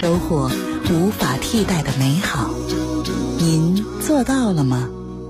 收获无法替代的美好。您做到了吗？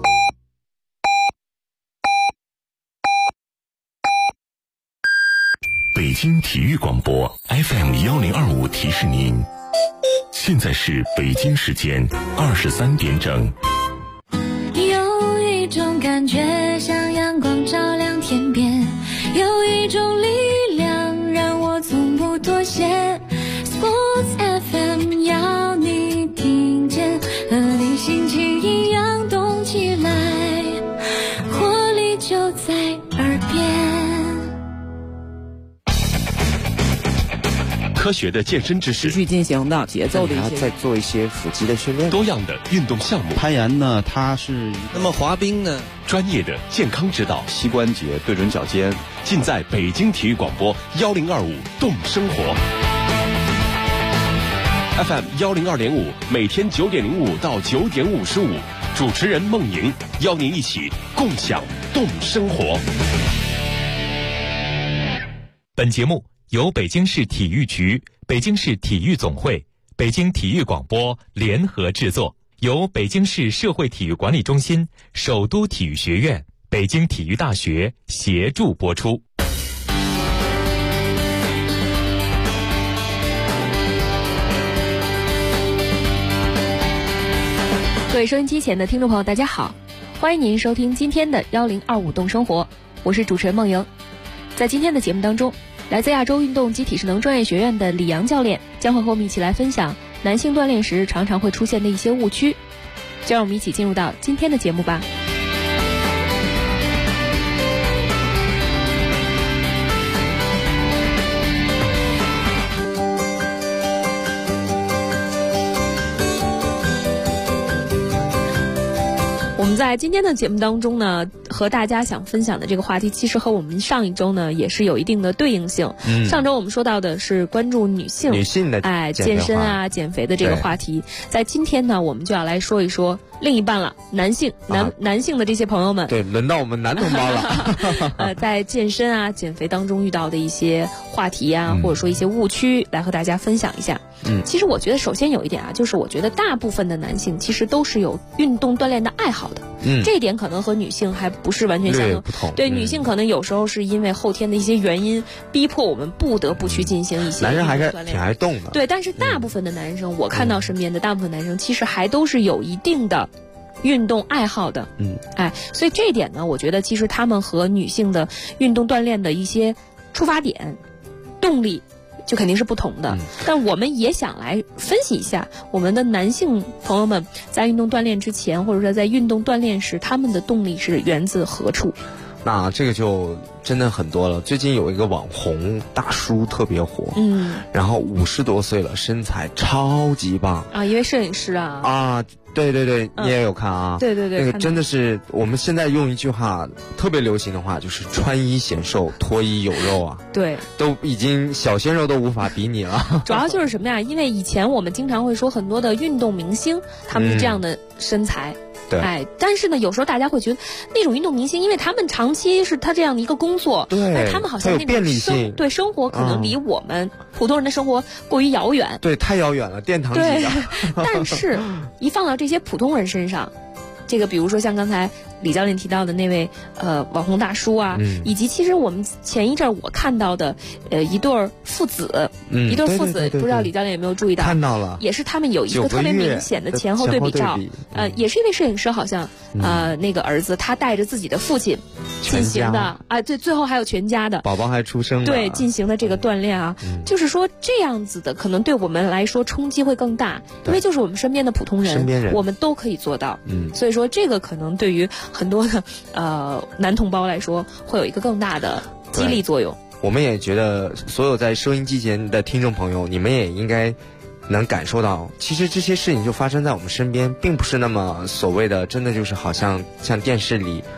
北京体育广播 FM1025提示您，现在是北京时间23点整。 有一种感觉像阳光照亮天边，有一种力量让我从不妥协。 Sports FM 要你听见，和你心情一样动起来，活力就在耳边。 科学的健身知识， 持续进行的节奏的一些， 再做一些腹肌的训练， 多样的运动项目， 攀岩呢，它是那么滑冰呢， 专业的健康指导， 膝关节对准脚尖， 尽在北京体育广播1025动生活 FM 102.5，每天9点05到9点55，主持人孟莹邀您一起共享动生活。 本节目由北京市体育局、北京市体育总会、北京体育广播联合制作，由北京市社会体育管理中心、首都体育学院、北京体育大学协助播出。 各位收音机前的听众朋友大家好，欢迎您收听今天的1025动生活，我是主持人孟莹。在今天的节目当中，来自亚洲运动及体适能专业学院的李阳教练将会和我们一起来分享男性锻炼时常常会出现的一些误区，就让我们一起进入到今天的节目吧。我们在今天的节目当中呢，和大家想分享的这个话题，其实和我们上一周呢也是有一定的对应性。上周我们说到的是关注女性的健身啊、减肥的这个话题，在今天呢，我们就要来说一说另一半了，男性的这些朋友们。 对，轮到我们男同胞了。 在健身啊、减肥当中遇到的一些话题啊，或者说一些误区，来和大家分享一下。其实我觉得首先有一点啊，就是我觉得大部分的男性其实都是有运动锻炼的爱好的。这一点可能和女性还不是完全相同。对，女性可能有时候是因为后天的一些原因，逼迫我们不得不去进行一些男人还是挺爱动的。 对，但是大部分的男生，我看到身边的大部分男生其实还都是有一定的运动爱好的。所以这一点呢，我觉得其实他们和女性的运动锻炼的一些出发点、动力就肯定是不同的。但我们也想来分析一下我们的男性朋友们在运动锻炼之前，或者说在运动锻炼时，他们的动力是源自何处。 那这个就真的很多了。最近有一个网红大叔特别火，然后50多岁了，身材超级棒啊，一位摄影师啊。 对对对，你也有看啊？ 对对对， 那个真的是我们现在用一句话特别流行的话，就是穿衣显瘦，脱衣有肉啊。对，都已经小鲜肉都无法比拟了。 主要就是什么呀？因为以前我们经常会说很多的运动明星，他们是这样的身材。 对， 但是呢，有时候大家会觉得那种运动明星，因为他们长期是他这样的一个工作， 对， 他们好像那种生活可能离我们普通人的生活过于遥远， 对，太遥远了，殿堂级的。 但是，一放到这些普通人身上，这个比如说像刚才李教练提到的那位网红大叔啊，以及其实我们前一阵我看到的一对父子，不知道李教练有没有注意到？ 看到了， 也是他们有一个特别明显的前后对比照。也是一位摄影师，好像那个儿子他带着自己的父亲进行的对，最后还有全家的宝宝还出生了， 对，进行的这个锻炼啊，就是说这样子的可能对我们来说冲击会更大，因为就是我们身边的普通人，我们都可以做到。所以说这个可能对于很多的男同胞来说，会有一个更大的激励作用。 我们也觉得，所有在收音机前的听众朋友，你们也应该能感受到，其实这些事情就发生在我们身边，并不是那么所谓的真的就是好像电视里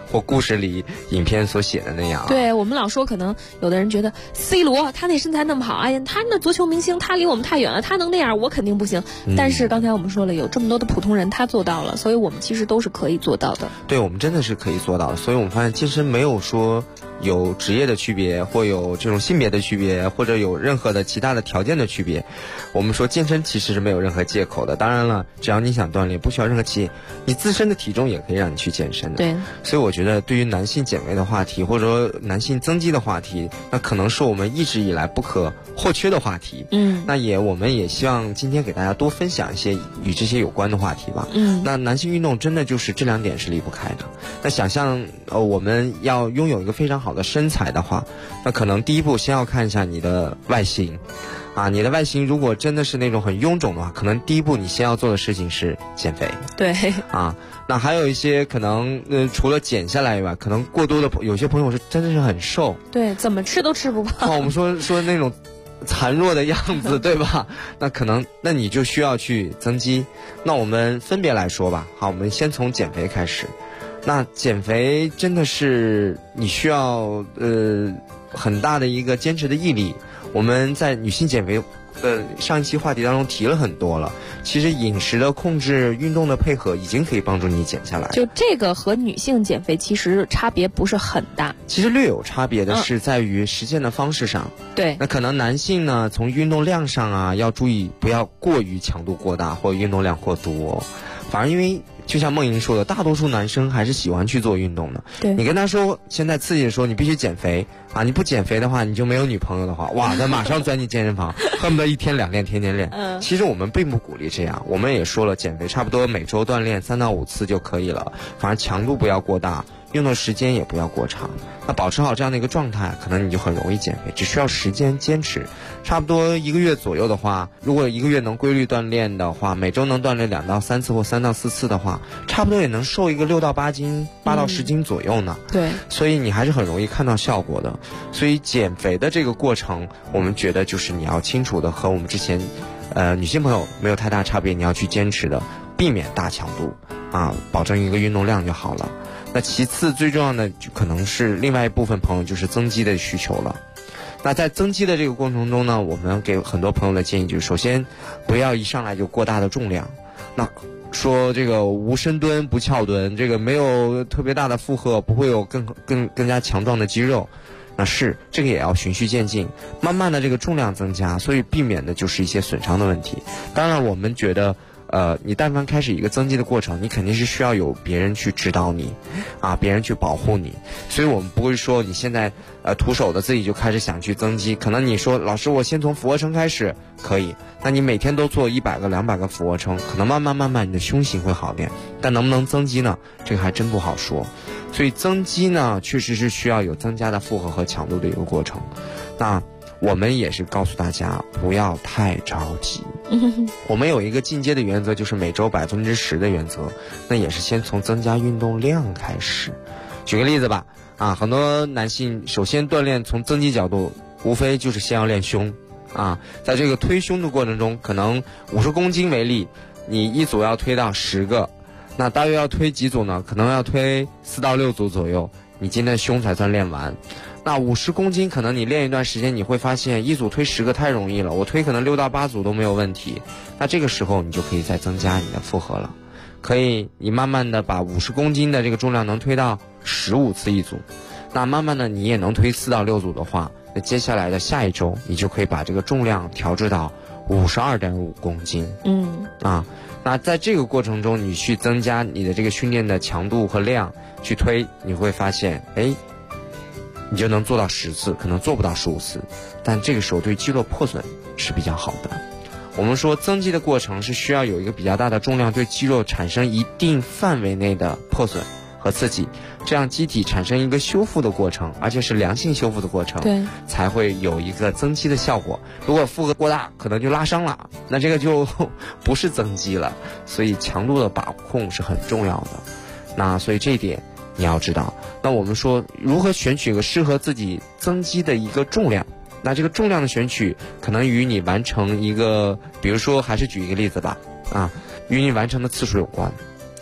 或故事里影片所写的那样。 对，我们老说，可能有的人觉得 C 罗他那身材那么好，哎呀，他那足球明星，他离我们太远了，他能那样，我肯定不行。但是刚才我们说了，有这么多的普通人他做到了，所以我们其实都是可以做到的。 对，我们真的是可以做到的。所以我们发现健身没有说有职业的区别，或有这种性别的区别，或者有任何的其他的条件的区别。我们说健身其实是没有任何借口的。当然了，只要你想锻炼，不需要任何企业，你自身的体重也可以让你去健身的。 对， 所以我觉得对于男性减肥的话题，或者说男性增肌的话题，那可能是我们一直以来不可或缺的话题。那我们也希望今天给大家多分享一些与这些有关的话题吧。那男性运动真的就是这2点是离不开的。那想象我们要拥有一个非常好的身材的话，那可能第一步先要看一下你的外形啊，你的外形如果真的是那种很臃肿的话，可能第一步你先要做的事情是减肥。 对啊，那还有一些可能除了减下来以外，可能过多的有些朋友是真的是很瘦， 对，怎么吃都吃不胖。 我们说那种残弱的样子，对吧？那你就需要去增肌。那我们分别来说吧。好，我们先从减肥开始。那减肥真的是你需要很大的一个坚持的毅力。我们在女性减肥上一期话题当中提了很多了，其实饮食的控制、运动的配合已经可以帮助你减下来。 就这个和女性减肥其实差别不是很大， 其实略有差别的是在于实践的方式上。 对， 那可能男性呢，从运动量上啊，要注意不要过于强度过大或运动量过多，反而因为就像梦莹说的，大多数男生还是喜欢去做运动的。 对， 你跟他说现在刺激的说你必须减肥啊，你不减肥的话你就没有女朋友的话，哇，他马上钻进健身房，恨不得1天2练，天天练。其实我们并不鼓励这样，我们也说了，减肥差不多每周锻炼3到5次就可以了，反正强度不要过大，用的时间也不要过长。那保持好这样的一个状态，可能你就很容易减肥，只需要时间坚持。差不多1个月左右的话，如果1个月能规律锻炼的话，每周能锻炼2到3次或3到4次的话，差不多也能瘦一个6到8斤，8到10斤左右呢。 对， 所以你还是很容易看到效果的。所以减肥的这个过程，我们觉得就是你要清楚的和我们之前女性朋友没有太大差别，你要去坚持的，避免大强度啊，保证一个运动量就好了。那其次最重要的就可能是另外一部分朋友就是增肌的需求了。那在增肌的这个过程中呢，我们给很多朋友的建议就是，首先不要一上来就过大的重量。那说这个无深蹲不翘蹲，这个没有特别大的负荷，不会有更加强壮的肌肉。那是这个也要循序渐进，慢慢的这个重量增加，所以避免的就是一些损伤的问题。当然我们觉得你但凡开始一个增肌的过程，你肯定是需要有别人去指导你啊，别人去保护你。所以我们不会说你现在徒手的自己就开始想去增肌。可能你说老师我先从俯卧撑开始，可以，那你每天都做100个200个俯卧撑，可能慢慢你的胸型会好点，但能不能增肌呢，这个还真不好说。所以增肌呢确实是需要有增加的负荷和强度的一个过程。那我们也是告诉大家不要太着急。我们有一个进阶的原则，就是每周10%的原则，那也是先从增加运动量开始。举个例子吧，啊，很多男性首先锻炼从增肌角度，无非就是先要练胸啊，在这个推胸的过程中，可能50公斤为例，你一组要推到10个，那大约要推几组呢？可能要推4到6组左右，你今天的胸才算练完。那50公斤可能你练一段时间，你会发现一组推10个太容易了，我推可能6到8组都没有问题。那这个时候你就可以再增加你的负荷了，可以你慢慢的把50公斤的这个重量能推到15次一组，那慢慢的你也能推4到6组的话，那接下来的下一周你就可以把这个重量调至到52.5公斤。那在这个过程中你去增加你的这个训练的强度和量去推，你会发现你就能做到10次，可能做不到15次，但这个时候对肌肉破损是比较好的。我们说增肌的过程是需要有一个比较大的重量对肌肉产生一定范围内的破损和刺激，这样机体产生一个修复的过程，而且是良性修复的过程， 对， 才会有一个增肌的效果。如果负荷过大，可能就拉伤了，那这个就不是增肌了。所以强度的把控是很重要的。那所以这一点你要知道。那我们说如何选取一个适合自己增肌的一个重量，那这个重量的选取可能与你完成一个，比如说还是举一个例子吧，与你完成的次数有关。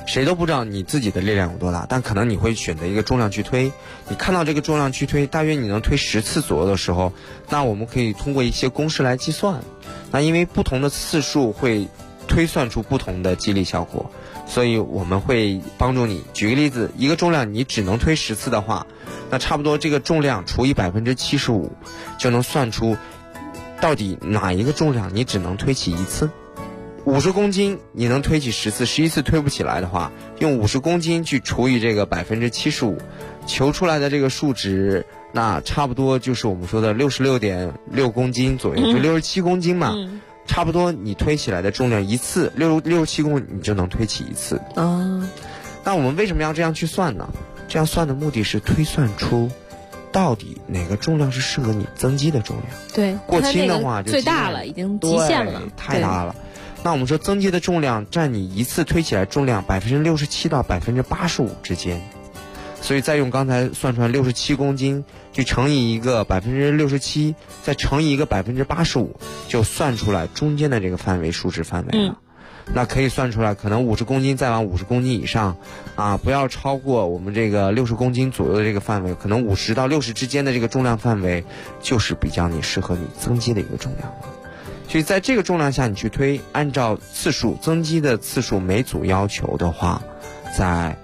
谁都不知道你自己的力量有多大，但可能你会选择一个重量去推。你看到这个重量去推，大约你能推10次左右的时候，那我们可以通过一些公式来计算。那因为不同的次数会推算出不同的激励效果，所以我们会帮助你。举个例子，一个重量你只能推10次的话，那差不多这个重量除以75%，就能算出到底哪一个重量你只能推起1次。50公斤你能推起10次，11次推不起来的话，用50公斤去除以这个75%，求出来的这个数值，那差不多就是我们说的66.6公斤左右，就67公斤嘛。差不多你推起来的重量一次67公斤，你就能推起1次。那我们为什么要这样去算呢？这样算的目的是推算出到底哪个重量是适合你增肌的重量。 对， 过轻的话就最大了，已经极限了， 太大了。那我们说增肌的重量占你一次推起来重量67%到85%之间，所以再用刚才算出来67公斤去乘以一个67%，再乘以一个85%，就算出来中间的这个范围数值范围了。那可以算出来，可能50公斤再往50公斤以上啊，不要超过我们这个60公斤左右的这个范围，可能50到60之间的这个重量范围，就是比较适合你增肌的一个重量了。所以在这个重量下你去推，按照次数增肌的次数每组要求的话，在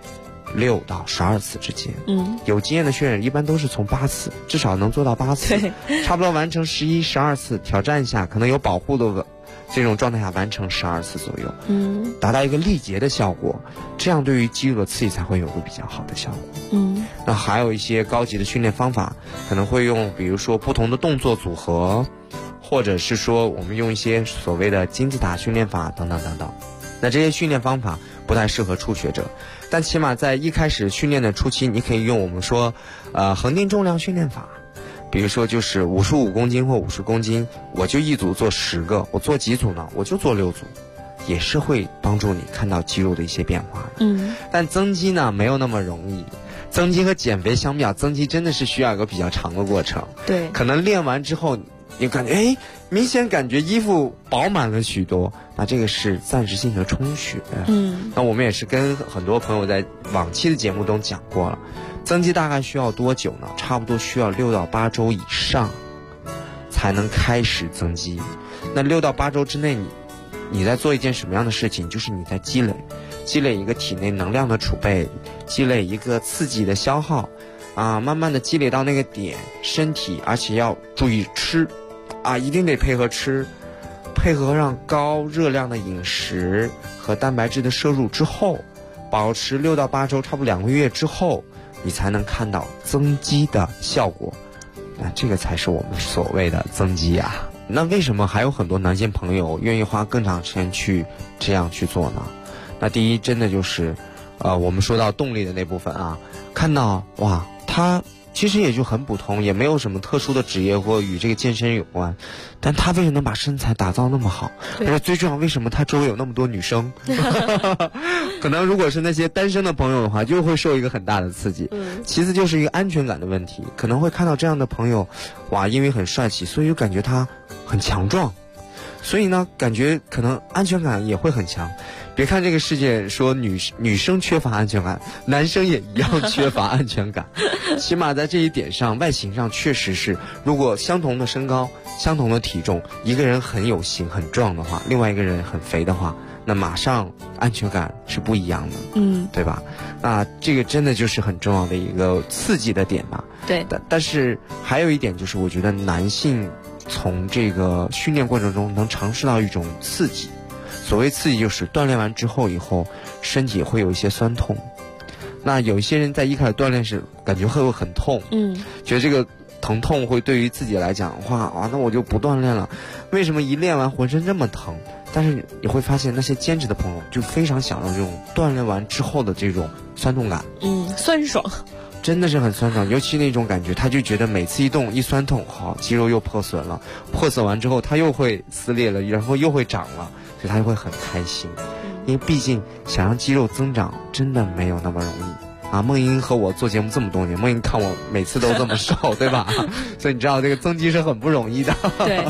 6到12次之间。有经验的学员一般都是从8次，至少能做到8次，差不多完成11、12次，挑战一下，可能有保护的这种状态下完成12次左右，达到一个力竭的效果，这样对于肌肉的刺激才会有个比较好的效果。那还有一些高级的训练方法，可能会用比如说不同的动作组合，或者是说我们用一些所谓的金字塔训练法等等等等。那这些训练方法不太适合初学者，但起码在一开始训练的初期，你可以用我们说恒定重量训练法。比如说就是55公斤或50公斤，我就一组做10个，我做几组呢？我就做6组，也是会帮助你看到肌肉的一些变化的。但增肌呢没有那么容易，增肌和减肥相比较，增肌真的是需要一个比较长的过程。 对， 可能练完之后你感觉明显感觉衣服饱满了许多，那这个是暂时性的充血。那我们也是跟很多朋友在往期的节目中讲过了，增肌大概需要多久呢？差不多需要6到8周以上才能开始增肌。那6到8周之内你在做一件什么样的事情？就是你在积累一个体内能量的储备，积累一个刺激的消耗啊，慢慢的积累到那个点，身体而且要注意吃啊，一定得配合吃，配合上高热量的饮食和蛋白质的摄入之后，保持6到8周，差不多2个月之后，你才能看到增肌的效果。那这个才是我们所谓的增肌啊。那为什么还有很多男性朋友愿意花更长时间去这样去做呢？那第一，真的就是我们说到动力的那部分啊，看到哇，他其实也就很普通，也没有什么特殊的职业或与这个健身有关，但他为什么能把身材打造那么好？而且最重要，为什么他周围有那么多女生？可能如果是那些单身的朋友的话，就会受一个很大的刺激。其次就是一个安全感的问题，可能会看到这样的朋友，哇，因为很帅气，所以就感觉他很强壮，所以呢，感觉可能安全感也会很强。别看这个世界说女生缺乏安全感，男生也一样缺乏安全感。起码在这一点上，外形上确实是，如果相同的身高、相同的体重，一个人很有型很壮的话，另外一个人很肥的话，那马上安全感是不一样的，对吧？那这个真的就是很重要的一个刺激的点吧。 对， 但是还有一点就是，我觉得男性从这个训练过程中能尝试到一种刺激。所谓刺激就是锻炼完之后以后，身体会有一些酸痛。那有一些人在一开始锻炼时感觉会很痛，觉得这个疼痛会对于自己来讲的话啊，那我就不锻炼了。为什么一练完浑身这么疼？但是你会发现那些坚持的朋友就非常享受这种锻炼完之后的这种酸痛感， 酸爽， 真的是很酸爽。尤其那种感觉，他就觉得每次一动一酸痛，好，肌肉又破损了，破损完之后它又会撕裂了，然后又会长了，所以他就会很开心。因为毕竟想让肌肉增长真的没有那么容易啊。梦莹和我做节目这么多年，梦莹看我每次都这么瘦对吧？所以你知道这个增肌是很不容易的。 对。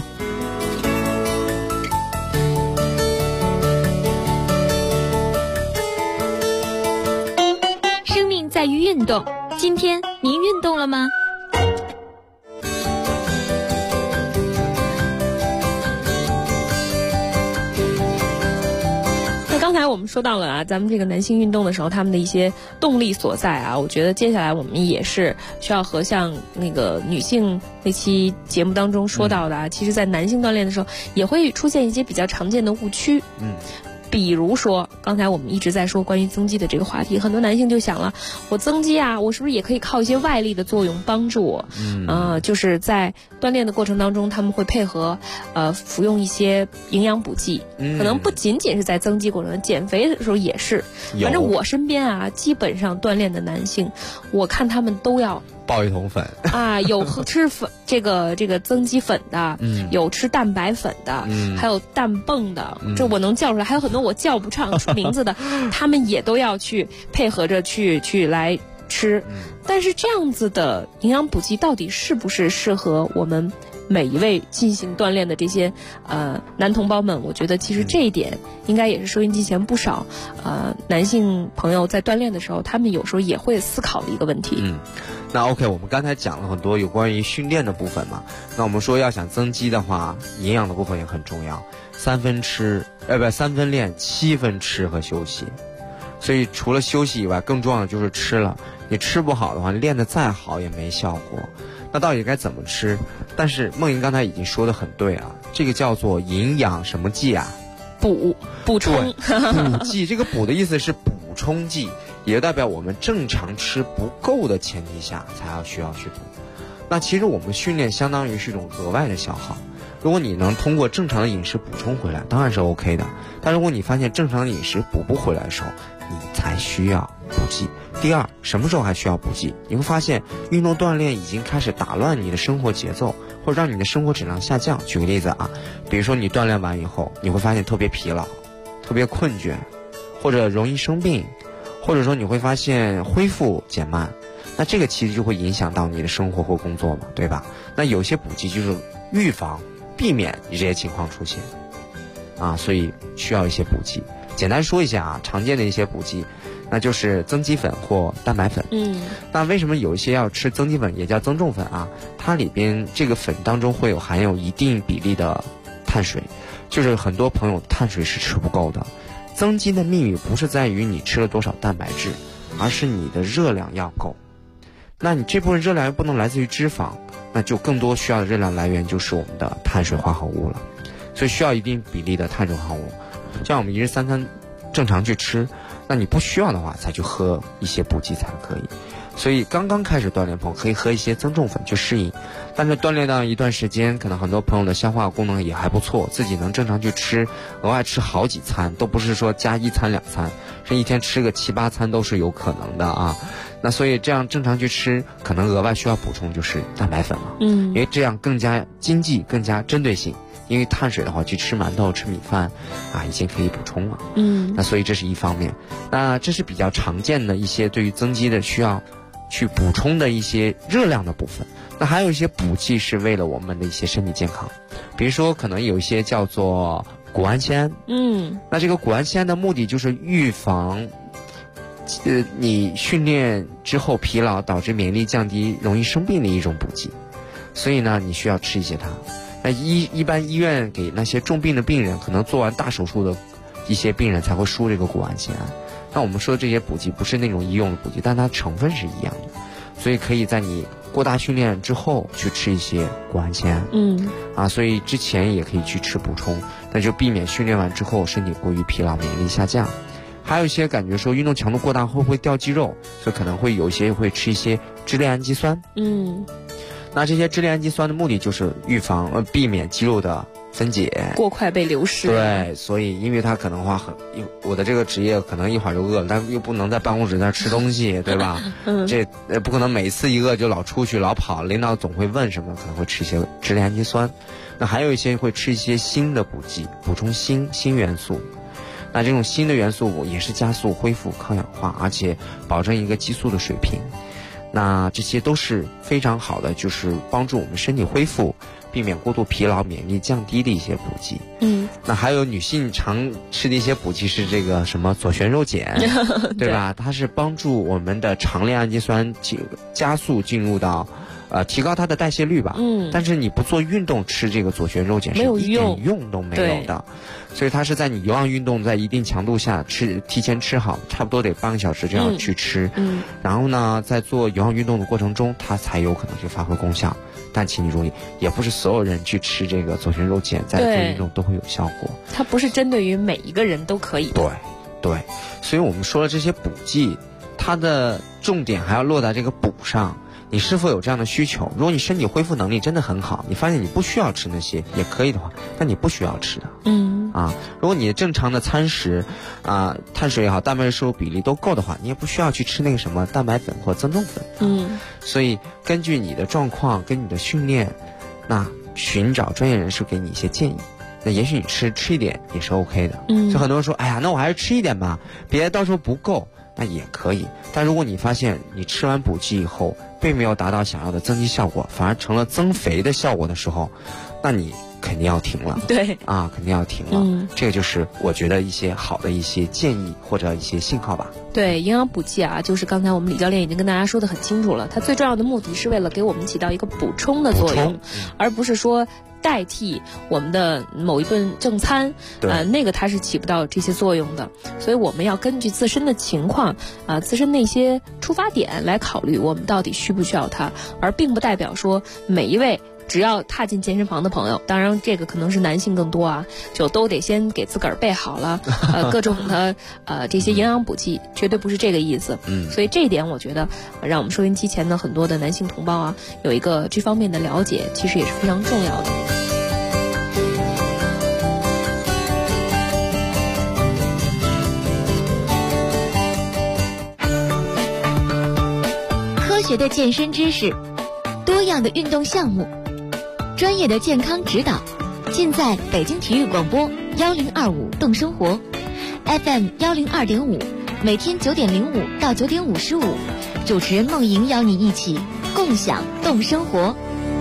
在于运动。今天您运动了吗？ 刚才我们说到了啊，咱们这个男性运动的时候，他们的一些动力所在啊，我觉得接下来我们也是需要和像那个女性那期节目当中说到的啊，其实在男性锻炼的时候也会出现一些比较常见的误区。比如说刚才我们一直在说关于增肌的这个话题，很多男性就想了，我增肌啊，我是不是也可以靠一些外力的作用帮助我？就是在锻炼的过程当中，他们会配合服用一些营养补剂，可能不仅仅是在增肌过程，减肥的时候也是。反正我身边啊，基本上锻炼的男性，我看他们都要爆一桶粉啊，有吃粉这个增肌粉的，有吃蛋白粉的，还有蛋泵的，这我能叫出来，还有很多我叫不上出名字的，他们也都要去配合着去来吃。但是这样子的营养补剂到底是不是适合我们每一位进行锻炼的这些男同胞们？我觉得其实这一点应该也是收音机前不少男性朋友在锻炼的时候，他们有时候也会思考的一个问题。 那 OK， 我们刚才讲了很多有关于训练的部分嘛。那我们说要想增肌的话，营养的部分也很重要，3分练，7分吃和休息。所以除了休息以外，更重要的就是吃了。你吃不好的话，练得再好也没效果。那到底该怎么吃？但是梦莹刚才已经说得很对啊，这个叫做营养什么剂啊？ 补充。 补剂，这个补的意思是补充剂，也就代表我们正常吃不够的前提下才需要去补。那其实我们训练相当于是一种额外的消耗，如果你能通过正常的饮食补充回来，当然是 OK 的。但如果你发现正常的饮食补不回来的时候，你才需要补剂。第二，什么时候还需要补剂？你会发现运动锻炼已经开始打乱你的生活节奏，或者让你的生活质量下降。举个例子啊，比如说你锻炼完以后，你会发现特别疲劳，特别困倦，或者容易生病，或者说你会发现恢复减慢，那这个其实就会影响到你的生活或工作嘛，对吧？那有些补剂就是预防避免你这些情况出现啊，所以需要一些补剂。简单说一下啊，常见的一些补剂，那就是增肌粉或蛋白粉。那为什么有一些要吃增肌粉，也叫增重粉啊？它里边这个粉当中会含有一定比例的碳水，就是很多朋友碳水是吃不够的。增肌的秘密不是在于你吃了多少蛋白质，而是你的热量要够。那你这部分热量又不能来自于脂肪，那就更多需要的热量来源就是我们的碳水化合物了。所以需要一定比例的碳水化合物，像我们一日3餐正常去吃，那你不需要的话才去喝一些补剂才可以。所以刚刚开始锻炼朋友可以喝一些增重粉去适应，但是锻炼到一段时间，可能很多朋友的消化功能也还不错，自己能正常去吃，额外吃好几餐，都不是说加1餐2餐，是一天吃个7、8餐都是有可能的啊。那所以这样正常去吃，可能额外需要补充就是蛋白粉了，因为这样更加经济，更加针对性。因为碳水的话，去吃馒头、吃米饭啊，已经可以补充了。那所以这是一方面。那这是比较常见的一些对于增肌的需要去补充的一些热量的部分。那还有一些补剂是为了我们的一些身体健康，比如说可能有一些叫做谷氨酰胺。那这个谷氨酰胺的目的就是预防你训练之后疲劳导致免疫力降低、容易生病的一种补剂。所以呢，你需要吃一些它。那一般医院给那些重病的病人，可能做完大手术的一些病人才会输这个谷氨酰胺。那我们说的这些补剂不是那种医用的补剂，但它成分是一样的，所以可以在你过大训练之后去吃一些谷氨酰胺。所以之前也可以去吃补充，那就避免训练完之后身体过于疲劳、免疫力下降。还有一些感觉说运动强度过大会不会掉肌肉，所以可能会有一些会吃一些支链氨基酸。那这些支链氨基酸的目的就是避免肌肉的分解过快被流失。 对，所以因为它可能我的这个职业可能一会儿就饿了，但又不能在办公室在吃东西，对吧？这不可能每次一饿就老出去老跑，领导总会问什么，可能会吃一些支链氨基酸。那还有一些会吃一些锌的补剂，补充锌元素。那这种锌的元素也是加速恢复、抗氧化，而且保证一个激素的水平。那这些都是非常好的，就是帮助我们身体恢复，避免过度疲劳、免疫力降低的一些补剂。 那还有女性常吃的一些补剂是这个什么左旋肉碱，对吧？它是帮助我们的长链氨基酸加速进入到。提高它的代谢率吧。但是你不做运动吃这个左旋肉碱是一点用都没有的，所以它是在你有氧运动在一定强度下提前吃好，差不多得半个小时就要去吃。然后呢，在做有氧运动的过程中，它才有可能去发挥功效。但请你注意，也不是所有人去吃这个左旋肉碱在做运动都会有效果。 它不是针对于每一个人都可以。 对，所以我们说了这些补剂，它的重点还要落在这个补上。你是否有这样的需求？如果你身体恢复能力真的很好，你发现你不需要吃那些也可以的话，那你不需要吃的。如果你正常的餐食碳水也好，蛋白质摄入比例都够的话，你也不需要去吃那个什么蛋白粉或增重粉。所以根据你的状况跟你的训练，那寻找专业人士给你一些建议。那也许你吃一点也是 OK 的。所以很多人说，哎呀，那我还是吃一点吧，别到时候不够。那也可以，但如果你发现你吃完补剂以后并没有达到想要的增肌效果，反而成了增肥的效果的时候，那你肯定要停了。 对肯定要停了。这个就是我觉得一些好的一些建议或者一些信号吧。 对，营养补剂就是刚才我们李教练已经跟大家说得很清楚了，它最重要的目的是为了给我们起到一个补充的作用，而不是说代替我们的某一顿正餐，那个它是起不到这些作用的。所以我们要根据自身的情况自身的一些出发点来考虑我们到底需不需要它，而并不代表说每一位只要踏进健身房的朋友，当然这个可能是男性更多就都得先给自个儿备好了各种的这些营养补剂，绝对不是这个意思。所以这一点我觉得让我们收音机前的很多的男性同胞有一个这方面的了解，其实也是非常重要的。 科学的健身知识，多样的运动项目，专业的健康指导，尽在北京体育广播1025动生活 FM 102.5，每天9点05到9点55，主持人梦莹邀你一起共享动生活。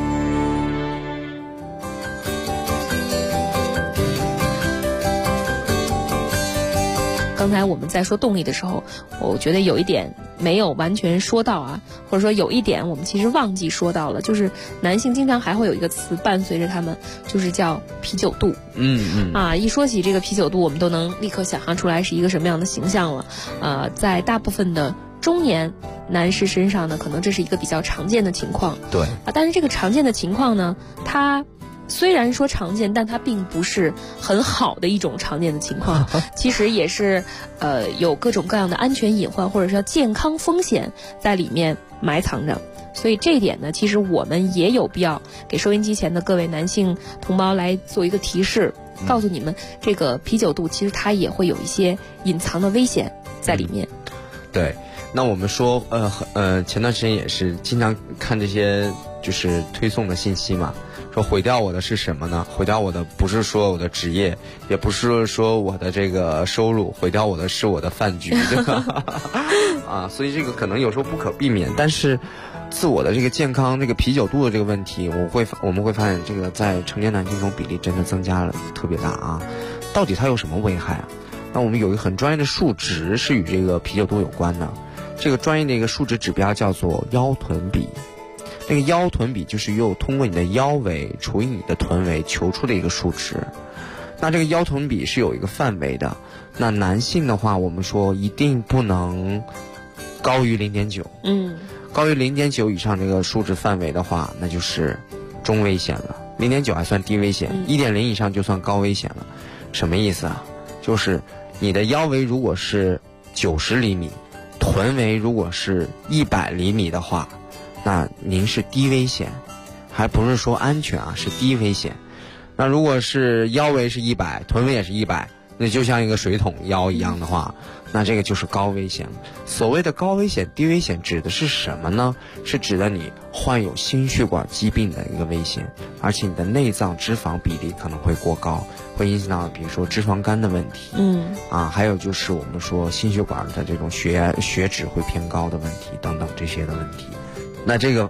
刚才我们在说动力的时候，我觉得有一点没有完全说到或者说有一点我们其实忘记说到了，就是男性经常还会有一个词伴随着他们，就是叫啤酒肚。一说起这个啤酒肚，我们都能立刻想象出来是一个什么样的形象了。在大部分的中年男士身上呢，可能这是一个比较常见的情况。 对但是这个常见的情况呢，它虽然说常见，但它并不是很好的一种常见的情况，其实也是有各种各样的安全隐患或者说健康风险在里面埋藏着。所以这一点呢，其实我们也有必要给收音机前的各位男性同胞来做一个提示，告诉你们这个啤酒肚其实它也会有一些隐藏的危险在里面。 对，那我们说前段时间也是经常看这些就是推送的信息嘛，说毁掉我的是什么呢？毁掉我的不是说我的职业，也不是说我的这个收入，毁掉我的是我的饭局，对吧？所以这个可能有时候不可避免，但是自我的这个健康，这个啤酒肚的这个问题，我们会发现这个在成年男性中比例真的增加了特别大到底它有什么危害那我们有一个很专业的数值是与这个啤酒肚有关的，这个专业的一个数值指标叫做腰臀比。那个腰臀比就是通过你的腰围除以你的臀围求出的一个数值。那这个腰臀比是有一个范围的，那男性的话我们说一定不能高于 0.9。高于 0.9 以上这个数值范围的话，那就是中危险了。0.9 还算低危险，1.0以上就算高危险了。什么意思就是你的腰围如果是90厘米，臀围如果是100厘米的话，那您是低危险，还不是说安全是低危险。那如果是腰围是100，臀围也是100，那就像一个水桶腰一样的话，那这个就是高危险。所谓的高危险、低危险指的是什么呢？是指的你患有心血管疾病的一个危险，而且你的内脏脂肪比例可能会过高，会影响到比如说脂肪肝的问题，还有就是我们说心血管的这种血脂会偏高的问题等等这些的问题。那这个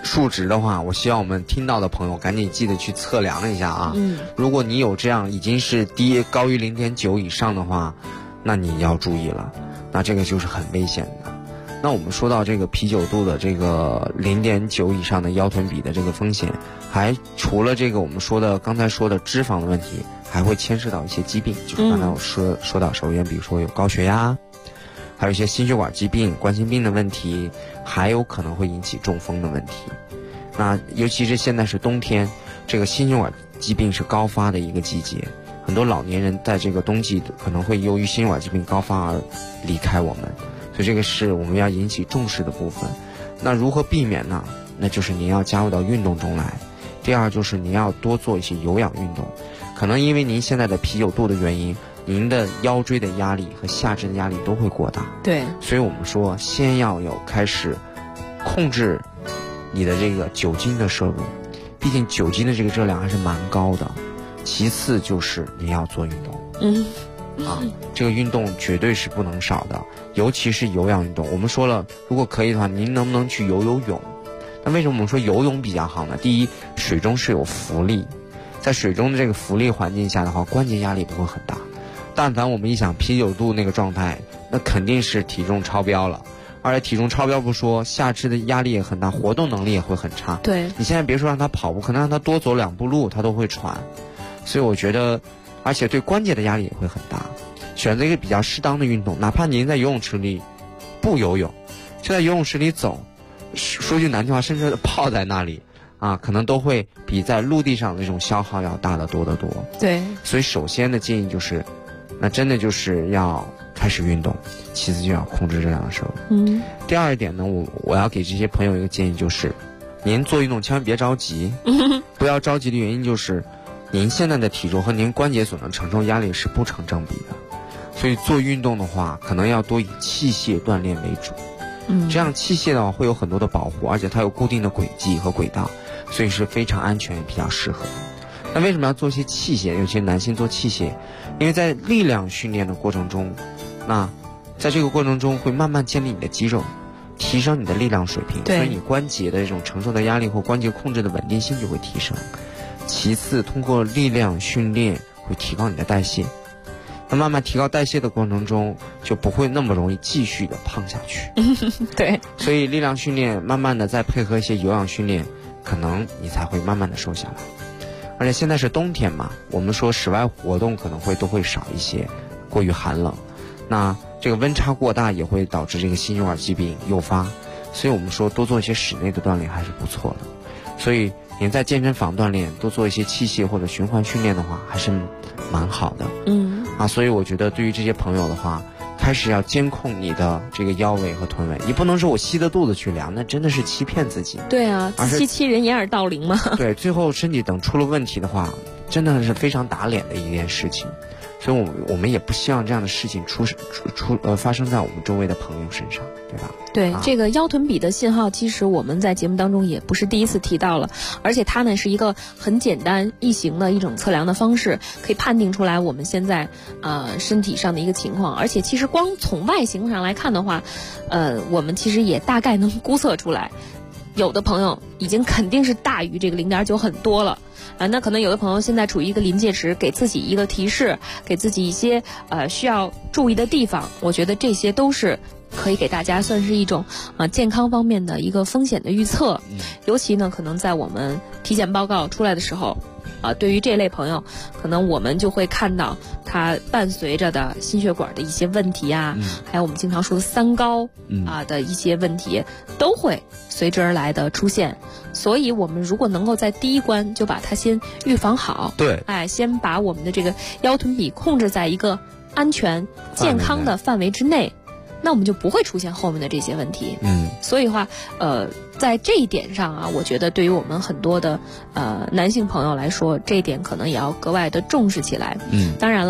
数值的话，我希望我们听到的朋友赶紧记得去测量一下啊。如果你有这样已经是高于 0.9 以上的话，那你要注意了，那这个就是很危险的。那我们说到这个啤酒肚的这个 0.9 以上的腰臀比的这个风险，还除了这个我们刚才说的脂肪的问题，还会牵涉到一些疾病，就是刚才我说到首先比如说有高血压，还有一些心血管疾病、冠心病的问题，还有可能会引起中风的问题。那尤其是现在是冬天，这个心血管疾病是高发的一个季节，很多老年人在这个冬季可能会由于心血管疾病高发而离开我们，所以这个是我们要引起重视的部分。那如何避免呢？那就是您要加入到运动中来。第二就是您要多做一些有氧运动，可能因为您现在的啤酒肚的原因，您的腰椎的压力和下肢的压力都会过大。 对， 所以我们说先要有开始控制你的这个酒精的摄入，毕竟酒精的这个热量还是蛮高的。其次就是你要做运动，这个运动绝对是不能少的，尤其是有氧运动。我们说了，如果可以的话，您能不能去游泳？那为什么我们说游泳比较好呢？第一，水中是有浮力，在水中的这个浮力环境下的话，关节压力不会很大。但凡我们一想啤酒肚那个状态，那肯定是体重超标了，而且体重超标不说，下肢的压力也很大，活动能力也会很差。 对， 你现在别说让他跑步，可能让他多走2步路，他都会喘。所以我觉得，而且对关节的压力也会很大。选择一个比较适当的运动，哪怕您在游泳池里不游泳，就在游泳池里走，说句难听话，甚至泡在那里啊，可能都会比在陆地上的这种消耗要大得多得多。 对， 所以首先的建议就是，那真的就是要开始运动，其次就要控制热量的摄入。第二一点呢，我要给这些朋友一个建议，就是您做运动千万别着急，不要着急的原因就是您现在的体重和您关节所能承受压力是不成正比的，所以做运动的话可能要多以器械锻炼为主。这样器械的话会有很多的保护，而且它有固定的轨迹和轨道，所以是非常安全也比较适合的。那为什么要做一些器械？有些男性做器械，因为在力量训练的过程中，那在这个过程中会慢慢建立你的肌肉，提升你的力量水平，所以你关节的这种承受的压力或关节控制的稳定性就会提升。其次，通过力量训练会提高你的代谢，那慢慢提高代谢的过程中，就不会那么容易继续的胖下去。 对， 所以力量训练慢慢的再配合一些有氧训练，可能你才会慢慢的瘦下来。而且现在是冬天嘛，我们说室外活动可能都会少一些，过于寒冷，那这个温差过大也会导致这个心血管疾病诱发，所以我们说多做一些室内的锻炼还是不错的。所以您在健身房锻炼，多做一些器械或者循环训练的话，还是蛮好的。所以我觉得对于这些朋友的话，开始要监控你的这个腰围和臀围，你不能说我吸着肚子去量，那真的是欺骗自己。 对啊，自欺欺人，掩耳盗铃嘛。 对，最后身体等出了问题的话，真的是非常打脸的一件事情。所以我们也不希望这样的事情发生在我们周围的朋友身上，对吧？ 对，这个腰臀比的信号，其实我们在节目当中也不是第一次提到了，而且它呢是一个很简单易行的一种测量的方式，可以判定出来我们现在身体上的一个情况。而且其实光从外形上来看的话，我们其实也大概能估测出来，有的朋友已经肯定是大于这个 0.9 很多了。那可能有的朋友现在处于一个临界值，给自己一个提示，给自己一些需要注意的地方，我觉得这些都是可以给大家算是一种健康方面的一个风险的预测。尤其呢可能在我们体检报告出来的时候，对于这类朋友，可能我们就会看到它伴随着的心血管的一些问题啊，还有我们经常说的3高的一些问题，都会随之而来的出现。所以我们如果能够在第一关就把它先预防好， 对， 先把我们的这个腰臀比控制在一个安全健康的范围之内，那我们就不会出现后面的这些问题。所以的话，在这一点上啊，我觉得对于我们很多的男性朋友来说，这一点可能也要格外的重视起来。当然了，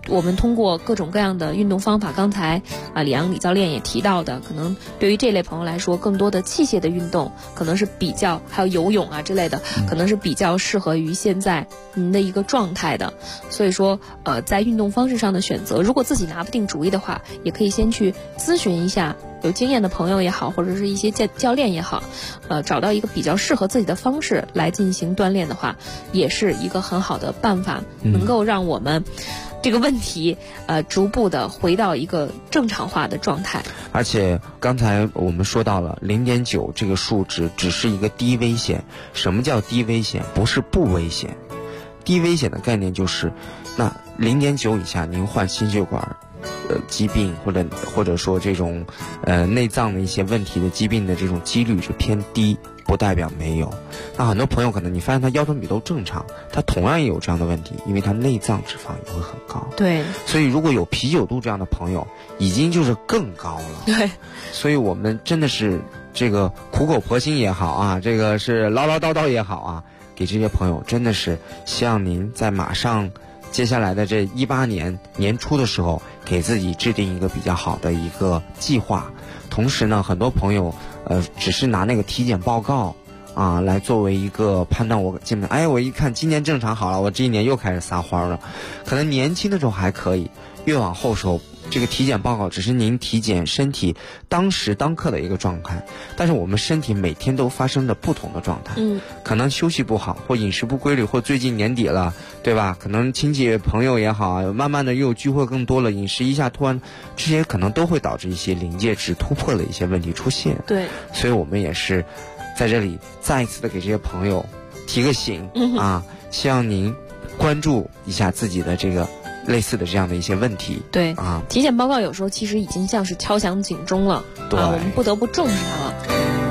我们通过各种各样的运动方法，刚才李教练也提到的，可能对于这类朋友来说，更多的器械的运动可能是比较，还有游泳啊之类的，可能是比较适合于现在您的一个状态的。所以说在运动方式上的选择，如果自己拿不定主意的话，也可以先去咨询一下有经验的朋友也好，或者是一些教练也好，找到一个比较适合自己的方式来进行锻炼的话，也是一个很好的办法，能够让我们这个问题逐步的回到一个正常化的状态。 而且刚才我们说到了 0.9 这个数值只是一个低危险。什么叫低危险？不是不危险。低危险的概念就是那 0.9 以下您患心血管疾病或者说这种内脏的一些问题的疾病的这种几率是偏低，不代表没有。那很多朋友可能你发现他腰臀比都正常，他同样也有这样的问题，因为他内脏脂肪也会很高。 对， 所以如果有啤酒肚这样的朋友，已经就是更高了。 对，所以我们真的是这个苦口婆心也好啊，这个是唠唠叨叨也好啊，给这些朋友真的是希望您在马上接下来的这18年年初的时候，给自己制定一个比较好的一个计划。同时呢，很多朋友只是拿那个体检报告来作为一个判断，我基本我一看今年正常好了，我这一年又开始撒欢了。可能年轻的时候还可以，越往后时候这个体检报告只是您体检身体当时当刻的一个状态，但是我们身体每天都发生着不同的状态。可能休息不好，或饮食不规律，或最近年底了，对吧？可能亲戚朋友也好，慢慢的又聚会更多了，饮食一下突然，这些可能都会导致一些临界值突破的一些问题出现。 对， 所以我们也是在这里再一次的给这些朋友提个醒希望您关注一下自己的这个类似的这样的一些问题。 对体检报告有时候其实已经像是敲响警钟了，我们不得不重视它了。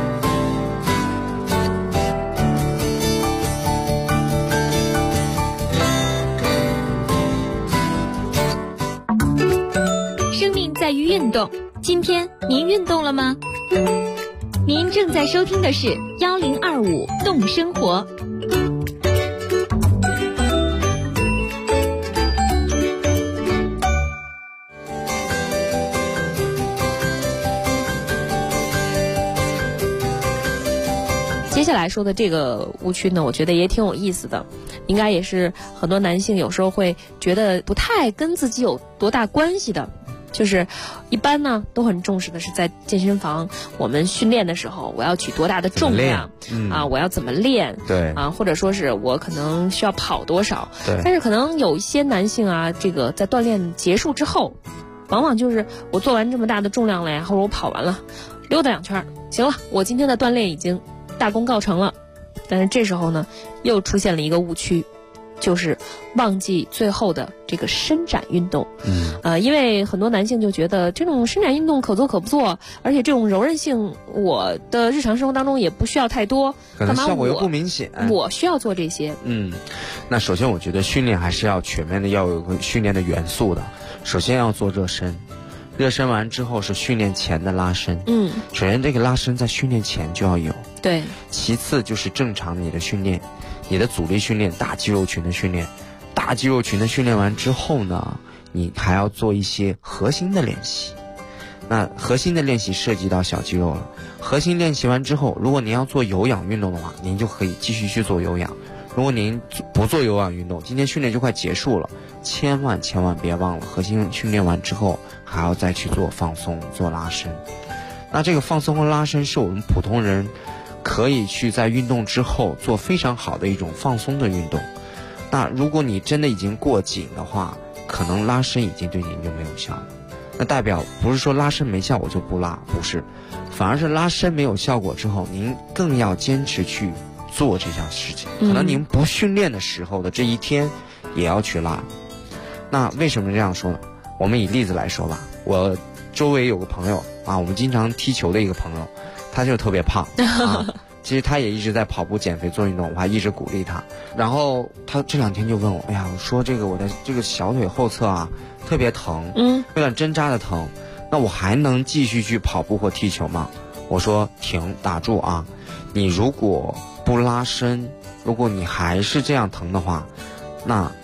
生命在于运动，今天您运动了吗？您正在收听的是1025动生活。 接下来说的这个误区呢，我觉得也挺有意思的，应该也是很多男性有时候会觉得不太跟自己有多大关系的。就是一般呢都很重视的是在健身房我们训练的时候，我要举多大的重量我要怎么练， 对或者说是我可能需要跑多少。 对， 但是可能有一些男性这个在锻炼结束之后，往往就是我做完这么大的重量了呀，或者我跑完了，溜达2圈，行了，我今天的锻炼已经大功告成了。但是这时候呢又出现了一个误区，就是忘记最后的这个伸展运动。因为很多男性就觉得这种伸展运动可做可不做，而且这种柔韧性我的日常生活当中也不需要太多， 可能效果又不明显， 我需要做这些。 那首先我觉得训练还是要全面的，要有个训练的元素的。首先要做热身，热身完之后是训练前的拉伸。首先这个拉伸在训练前就要有。 对。 其次就是正常你的训练，你的阻力训练，大肌肉群的训练。大肌肉群的训练完之后呢，你还要做一些核心的练习。那核心的练习涉及到小肌肉了。核心练习完之后，如果您要做有氧运动的话，您就可以继续去做有氧。如果您不做有氧运动，今天训练就快结束了，千万别忘了，核心训练完之后还要再去做放松，做拉伸。那这个放松和拉伸是我们普通人可以去在运动之后做非常好的一种放松的运动。那如果你真的已经过紧的话，可能拉伸已经对您就没有效了。那代表不是说拉伸没效果就不拉，不是，反而是拉伸没有效果之后，您更要坚持去做这项事情。可能您不训练的时候的这一天也要去拉。那为什么这样说呢？我们以例子来说吧，我周围有个朋友我们经常踢球的一个朋友，他就特别胖其实他也一直在跑步减肥做运动，我还一直鼓励他。然后他这2天就问我，我说这个我的这个小腿后侧特别疼，有点针扎的疼，那我还能继续去跑步或踢球吗？我说停，打住你如果不拉伸，如果你还是这样疼的话，那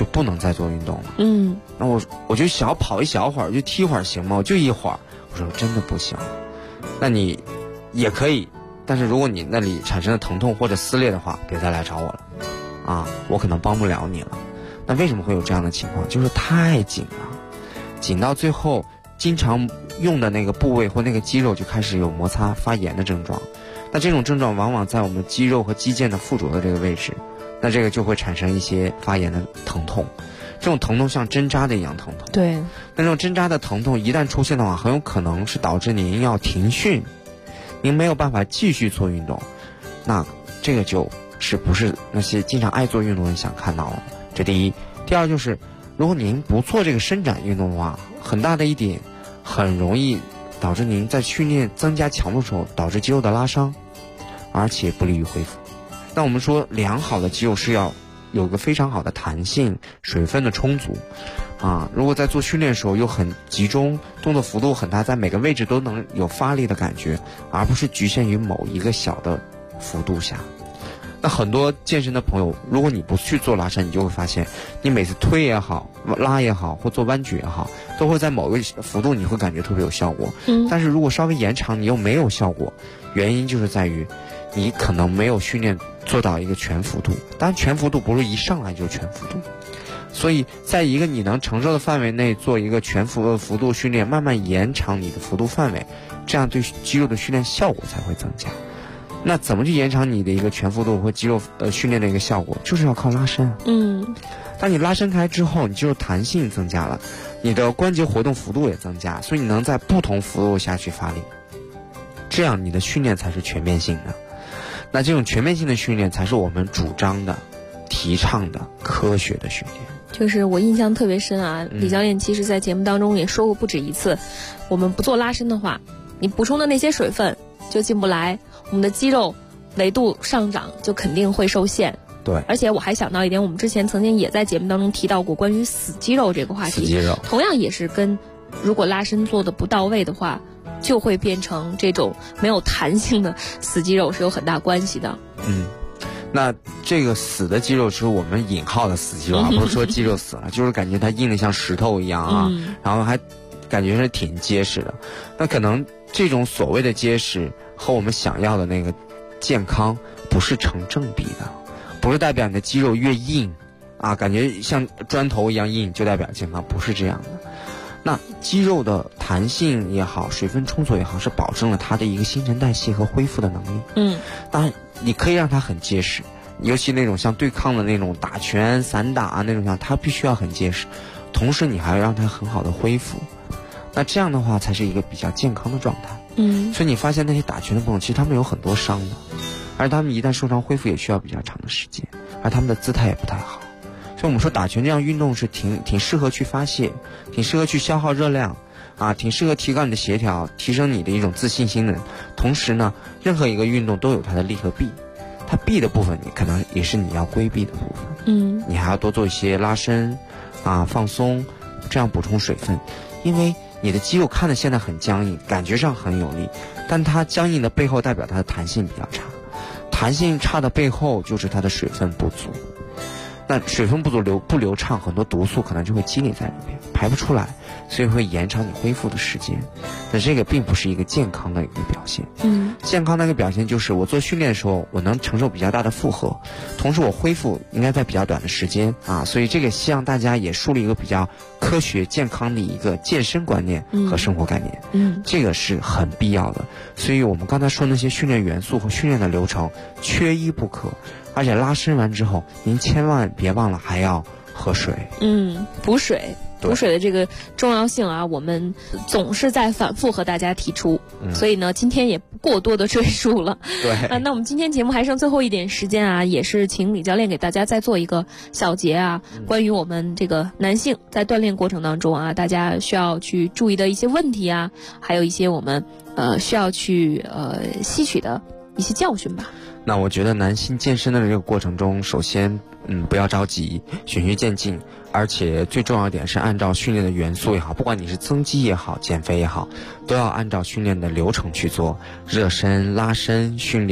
就不能再做运动了。那我就小跑一小会儿，就踢会儿行吗？我就一会儿。我说真的不行。那你也可以，但是如果你那里产生了疼痛或者撕裂的话，别再来找我了啊，我可能帮不了你了。那为什么会有这样的情况？就是太紧了，紧到最后经常用的那个部位或那个肌肉就开始有摩擦发炎的症状。那这种症状往往在我们肌肉和肌腱的附着的这个位置，那这个就会产生一些发炎的疼痛。这种疼痛像针扎的一样疼痛。 对， 那种针扎的疼痛一旦出现的话，很有可能是导致您要停训，您没有办法继续做运动。那这个就是不是那些经常爱做运动的人想看到的。这第一。第二就是，如果您不做这个伸展运动的话，很大的一点，很容易导致您在训练增加强度的时候导致肌肉的拉伤，而且不利于恢复。那我们说良好的肌肉是要有个非常好的弹性，水分的充足啊。如果在做训练的时候又很集中，动作幅度很大，在每个位置都能有发力的感觉，而不是局限于某一个小的幅度下。那很多健身的朋友，如果你不去做拉伸，你就会发现你每次推也好，拉也好，或做弯举也好，都会在某个幅度你会感觉特别有效果。但是如果稍微延长你又没有效果，原因就是在于你可能没有训练做到一个全幅度。当然全幅度不是一上来就是全幅度，所以在一个你能承受的范围内做一个全幅度训练，慢慢延长你的幅度范围，这样对肌肉的训练效果才会增加。那怎么去延长你的一个全幅度和肌肉训练的一个效果，就是要靠拉伸。当你拉伸开之后，你肌肉弹性增加了，你的关节活动幅度也增加，所以你能在不同幅度下去发力，这样你的训练才是全面性的。那这种全面性的训练才是我们主张的、提倡的科学的训练。 就是我印象特别深啊，李教练其实在节目当中也说过不止一次，我们不做拉伸的话，你补充的那些水分就进不来，我们的肌肉维度上涨就肯定会受限。 对， 而且我还想到一点，我们之前曾经也在节目当中提到过关于死肌肉这个话题。 死肌肉同样也是跟如果拉伸做的不到位的话，就会变成这种没有弹性的死肌肉，是有很大关系的。 那这个死的肌肉是我们引号的死肌肉，不是说肌肉死了，就是感觉它硬得像石头一样啊，然后还感觉是挺结实的。那可能这种所谓的结实和我们想要的那个健康不是成正比的，不是代表你的肌肉越硬啊，感觉像砖头一样硬就代表健康，不是这样的。那肌肉的弹性也好，水分充足也好，是保证了它的一个新陈代谢和恢复的能力。当然你可以让它很结实，尤其那种像对抗的那种打拳、散打啊那种，它必须要很结实，同时你还要让它很好的恢复。那这样的话才是一个比较健康的状态。所以你发现那些打拳的朋友，其实他们有很多伤的，而他们一旦受伤恢复也需要比较长的时间，而他们的姿态也不太好。所以我们说打拳这样运动是挺适合去发泄，挺适合去消耗热量啊，挺适合提高你的协调，提升你的一种自信心的。同时呢，任何一个运动都有它的利和弊，它弊的部分你可能也是你要规避的部分。你还要多做一些拉伸啊，放松，这样补充水分。因为你的肌肉看着现在很僵硬，感觉上很有力，但它僵硬的背后代表它的弹性比较差，弹性差的背后就是它的水分不足。那水分不足不流畅，很多毒素可能就会积累在里面，排不出来，所以会延长你恢复的时间。那这个并不是一个健康的一个表现。健康的一个表现就是我做训练的时候，我能承受比较大的负荷，同时我恢复应该在比较短的时间啊。所以这个希望大家也树立一个比较科学健康的一个健身观念和生活概念。这个是很必要的。所以我们刚才说那些训练元素和训练的流程缺一不可。而且拉伸完之后，您千万别忘了还要喝水。补水。补水的这个重要性啊，我们总是在反复和大家提出，所以呢，今天也不过多的赘述了。对那我们今天节目还剩最后一点时间啊，也是请李教练给大家再做一个小结啊，关于我们这个男性在锻炼过程当中啊，大家需要去注意的一些问题啊，还有一些我们需要去吸取的一些教训吧。 那我觉得男性健身的这个过程中，首先不要着急，循序渐进，而且最重要一点是按照训练的元素也好，不管你是增肌也好，减肥也好，都要按照训练的流程去做，热身、拉伸训练，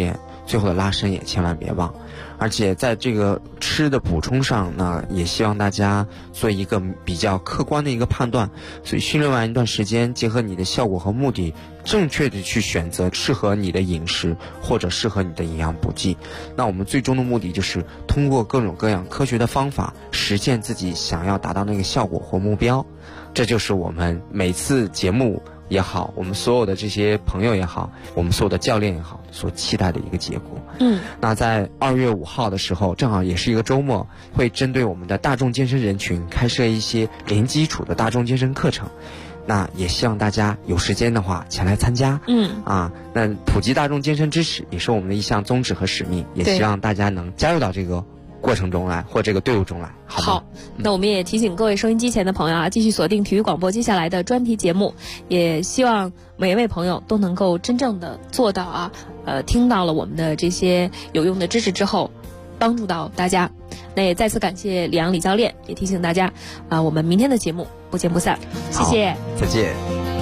最后的拉伸也千万别忘。而且在这个吃的补充上呢，也希望大家做一个比较客观的一个判断。所以训练完一段时间，结合你的效果和目的，正确的去选择适合你的饮食或者适合你的营养补剂。那我们最终的目的就是通过各种各样科学的方法，实现自己想要达到那个效果或目标。这就是我们每次节目也好，我们所有的这些朋友也好，我们所有的教练也好，所期待的一个结果。那在2月5号的时候，正好也是一个周末，会针对我们的大众健身人群开设一些零基础的大众健身课程。那也希望大家有时间的话前来参加。那普及大众健身知识也是我们的一项宗旨和使命，也希望大家能加入到这个过程中来，或这个队伍中来，好吗？ 好，那我们也提醒各位收音机前的朋友啊，继续锁定体育广播接下来的专题节目，也希望每一位朋友都能够真正的做到啊，听到了我们的这些有用的知识之后，帮助到大家。那也再次感谢李阳李教练，也提醒大家我们明天的节目不见不散，谢谢， 再见。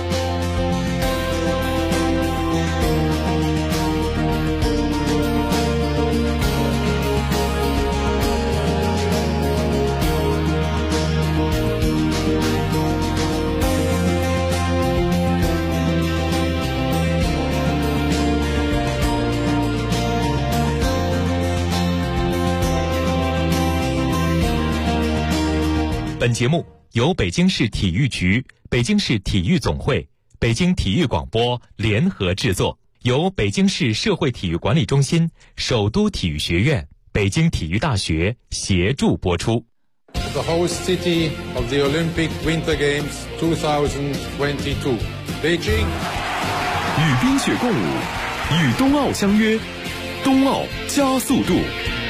本节目由北京市体育局、北京市体育总会、北京体育广播联合制作，由北京市社会体育管理中心、首都体育学院、北京体育大学协助播出。 The host city of the Olympic Winter Games 2022, Beijing。 与冰雪共舞，与冬奥相约，冬奥加速度。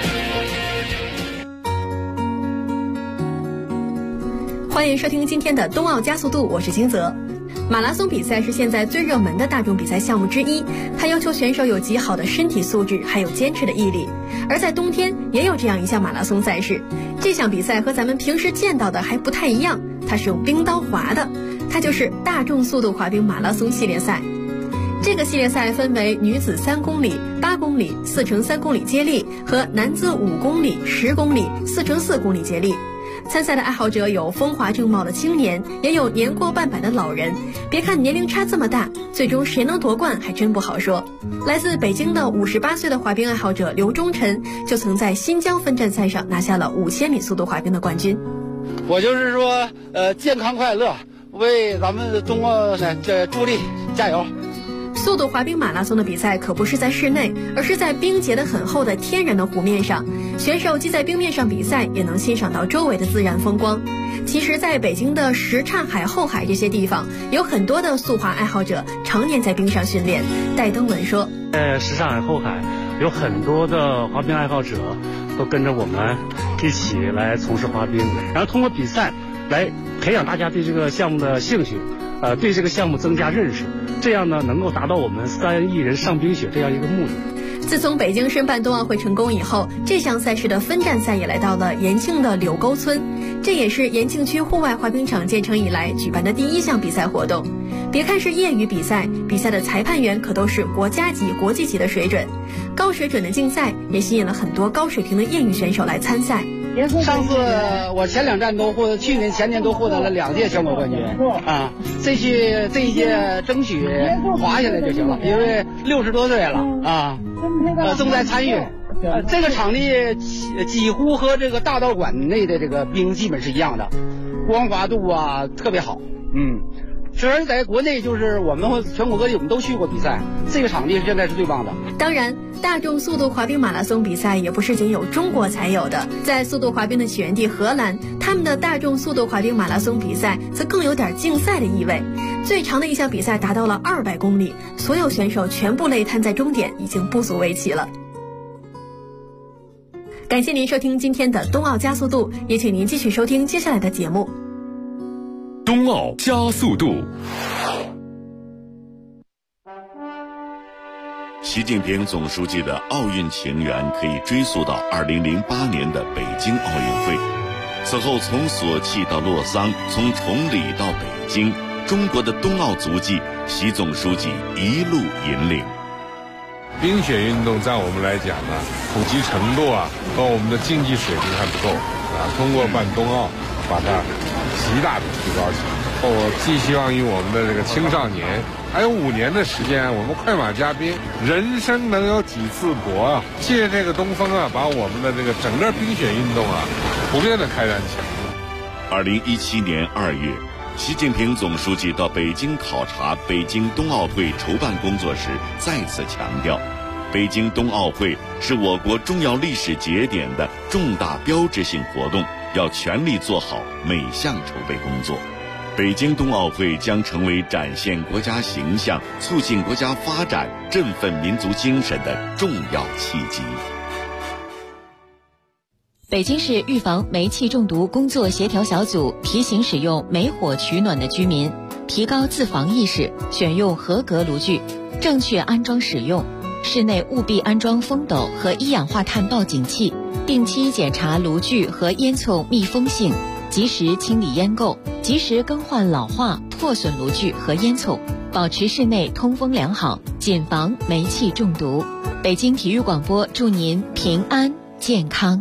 欢迎收听今天的冬奥加速度，我是金泽。马拉松比赛是现在最热门的大众比赛项目之一，它要求选手有极好的身体素质，还有坚持的毅力。而在冬天也有这样一项马拉松赛事，这项比赛和咱们平时见到的还不太一样，它是用冰刀滑的，它就是大众速度滑冰马拉松系列赛。这个系列赛分为女子3公里、8公里、4×3公里接力和男子5公里、10公里、4×4公里接力。参赛的爱好者有风华正茂的青年，也有年过半百的老人。别看年龄差这么大，最终谁能夺冠还真不好说。来自北京的58岁的滑冰爱好者刘忠臣，就曾在新疆分站赛上拿下了5000米速度滑冰的冠军。 我就是说，健康快乐，为咱们冬奥赛助力，加油！ 速度滑冰马拉松的比赛可不是在室内，而是在冰结得很厚的天然的湖面上，选手既在冰面上比赛，也能欣赏到周围的自然风光。其实在北京的什刹海、后海这些地方，有很多的速滑爱好者常年在冰上训练。戴登文说， 什刹海、后海有很多的滑冰爱好者都跟着我们一起来从事滑冰，然后通过比赛来培养大家对这个项目的兴趣，对这个项目增加认识，这样呢能够达到我们3亿人上冰雪这样一个目的。 自从北京申办冬奥会成功以后，这项赛事的分站赛也来到了延庆的柳沟村，这也是延庆区户外滑冰场建成以来举办的第一项比赛活动。别看是业余比赛，比赛的裁判员可都是国家级、国际级的水准，高水准的竞赛也吸引了很多高水平的业余选手来参赛。 上次我前2站去年前年都获得了2届全国冠军啊！这一届争取滑下来就行了，因为60多岁了啊，正在参与。这个场地几乎和这个大道馆内的这个冰基本是一样的，光滑度啊特别好，虽然在国内就是我们全国各地我们都去过比赛，这个场地现在是最棒的。 当然，大众速度滑冰马拉松比赛也不是仅有中国才有的，在速度滑冰的起源地荷兰，他们的大众速度滑冰马拉松比赛则更有点竞赛的意味。最长的一项比赛达到了200公里，所有选手全部累瘫在终点，已经不足为奇了。感谢您收听今天的冬奥加速度，也请您继续收听接下来的节目。 冬奥加速度。习近平总书记的奥运情缘可以追溯到2008年的北京奥运会，此后从索契到洛桑，从崇礼到北京，中国的冬奥足迹，习总书记一路引领。 冰雪运动在我们来讲呢，普及程度和我们的竞技水平还不够通过办冬奥，把它极大的提高起来。我寄希望于我们的这个青少年，还有5年的时间，我们快马加鞭，人生能有几次搏借这个东风把我们的这个整个冰雪运动普遍的开展起来。 2017年2月，习近平总书记到北京考察北京冬奥会筹办工作时，再次强调，北京冬奥会是我国重要历史节点的重大标志性活动，要全力做好每项筹备工作。北京冬奥会将成为展现国家形象、促进国家发展、振奋民族精神的重要契机。 北京市预防煤气中毒工作协调小组提醒使用煤火取暖的居民提高自防意识，选用合格炉具，正确安装使用。室内务必安装风斗和一氧化碳报警器，定期检查炉具和烟囱密封性，及时清理烟垢，及时更换老化、破损炉具和烟囱，保持室内通风良好，谨防煤气中毒。北京体育广播祝您平安健康。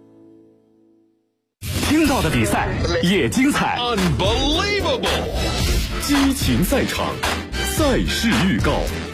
听到的比赛也精彩 Unbelievable 激情赛场，赛事预告。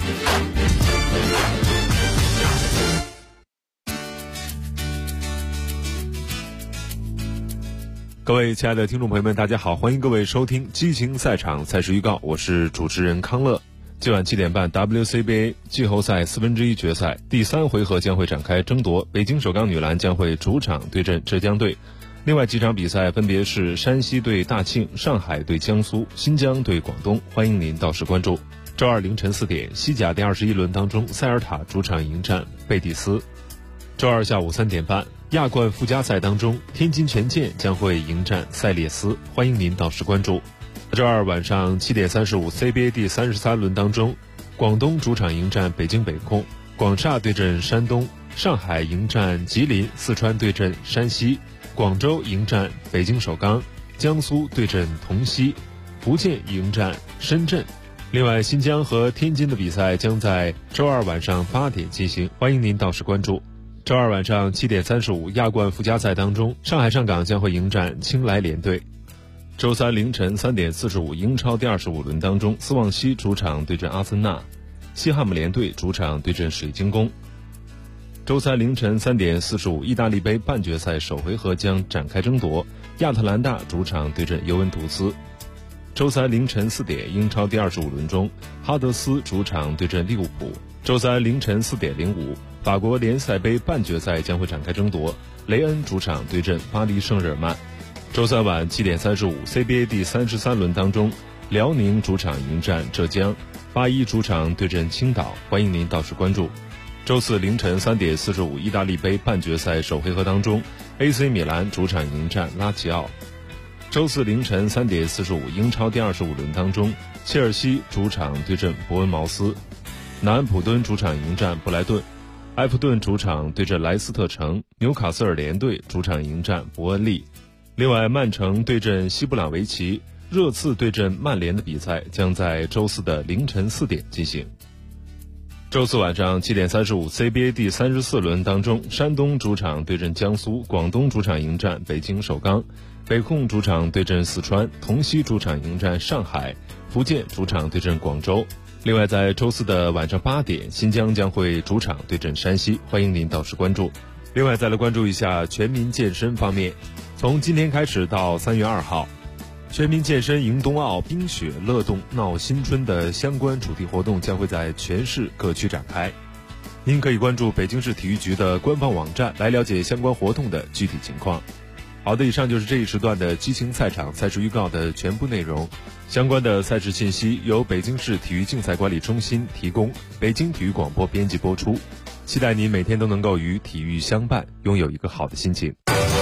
各位亲爱的听众朋友们，大家好，欢迎各位收听激情赛场赛事预告，我是主持人康乐。今晚7点半 WCBA 季后赛1/4决赛第3回合将会展开争夺，北京首钢女篮将会主场对阵浙江队。另外几场比赛分别是山西对大庆、上海对江苏、新疆对广东，欢迎您到时关注。周二凌晨4点，西甲第21轮当中，塞尔塔主场迎战贝蒂斯。周二下午3点半，亚冠附加赛当中，天津权健将会迎战塞列斯，欢迎您到时关注。周二晚上7点35 CBA 第33轮当中，广东主场迎战北京北控，广厦对阵山东，上海迎战吉林，四川对阵山西，广州迎战北京首钢，江苏对阵同曦，福建迎战深圳。另外，新疆和天津的比赛将在周二晚上8点进行，欢迎您到时关注。周二晚上7点35，亚冠附加赛当中，上海上港将会迎战青莱联队。周三凌晨3点45，英超第25轮当中，斯旺西主场对阵阿森纳，西汉姆联队主场对阵水晶宫。周三凌晨3点45，意大利杯半决赛首回合将展开争夺，亚特兰大主场对阵尤文图斯。周三凌晨4点，英超第25轮中，哈德斯主场对阵利物浦。周三凌晨4点05，法国联赛杯半决赛将会展开争夺，雷恩主场对阵巴黎圣日耳曼。周三晚7点35 CBA 第33轮当中，辽宁主场迎战浙江，81主场对阵青岛，欢迎您到时关注。周四凌晨3点45，意大利杯半决赛首回合当中， AC 米兰主场迎战拉齐奥。周四凌晨3点45，英超第25轮当中，切尔西主场对阵伯恩茅斯，南安普敦主场迎战布莱顿，埃弗顿主场对阵莱斯特城，纽卡斯尔联队主场迎战伯恩利。另外，曼城对阵西布朗维奇，热刺对阵曼联的比赛将在周四的凌晨4点进行。周四晚上7点35 CBA 第34轮当中，山东主场对阵江苏，广东主场迎战北京首钢，北控主场对阵四川，同曦主场迎战上海，福建主场对阵广州。另外，在周四的晚上8点，新疆将会主场对阵山西，欢迎您到时关注。另外，再来关注一下全民健身方面，从今天开始到3月2号，全民健身迎冬奥，冰雪乐动闹新春的相关主题活动将会在全市各区展开。您可以关注北京市体育局的官方网站来了解相关活动的具体情况。好的，以上就是这一时段的激情赛场赛事预告的全部内容。相关的赛事信息由北京市体育竞赛管理中心提供，北京体育广播编辑播出。期待您每天都能够与体育相伴，拥有一个好的心情。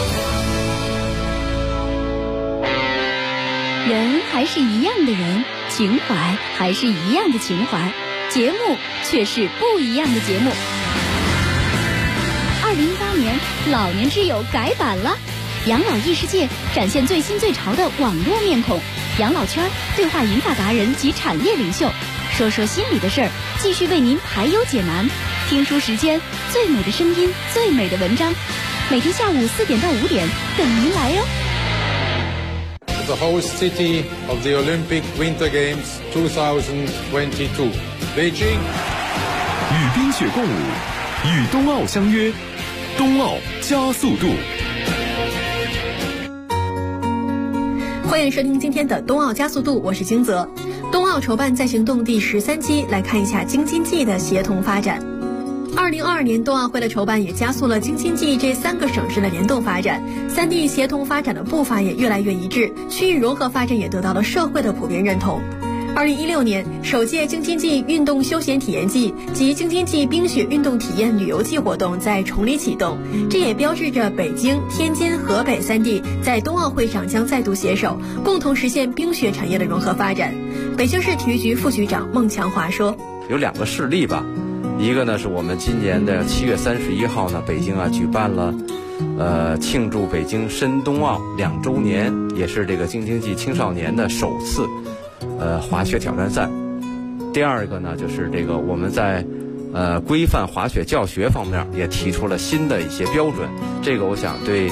人还是一样的人，情怀还是一样的情怀，节目却是不一样的节目。2018年老年之友改版了，养老异世界展现最新最潮的网络面孔，养老圈对话银发达人及产业领袖，说说心里的事儿，继续为您排忧解难。 听书时间，最美的声音，最美的文章，每天下午4点到5点等您来哟。 The host city of the Olympic Winter Games 2022, Beijing. 与冰雪共舞，与冬奥相约，冬奥加速度。 欢迎收听今天的冬奥加速度，我是金泽。冬奥筹办在行动第13期，来看一下京津冀的协同发展。2022年冬奥会的筹办也加速了京津冀这3个省市的联动发展，3地协同发展的步伐也越来越一致，区域融合发展也得到了社会的普遍认同。2016年，首届京津冀运动休闲体验季及京津冀冰雪运动体验旅游季活动在崇礼启动，这也标志着北京、天津、河北3地在冬奥会上将再度携手，共同实现冰雪产业的融合发展。北京市体育局副局长孟强华说：“ 有2个事例吧，一个呢是我们今年的7月31号呢，北京举办了，庆祝北京申冬奥2周年，也是这个京津冀青少年的首次。”滑雪挑战赛。第二个呢，就是这个我们在规范滑雪教学方面也提出了新的一些标准。这个我想对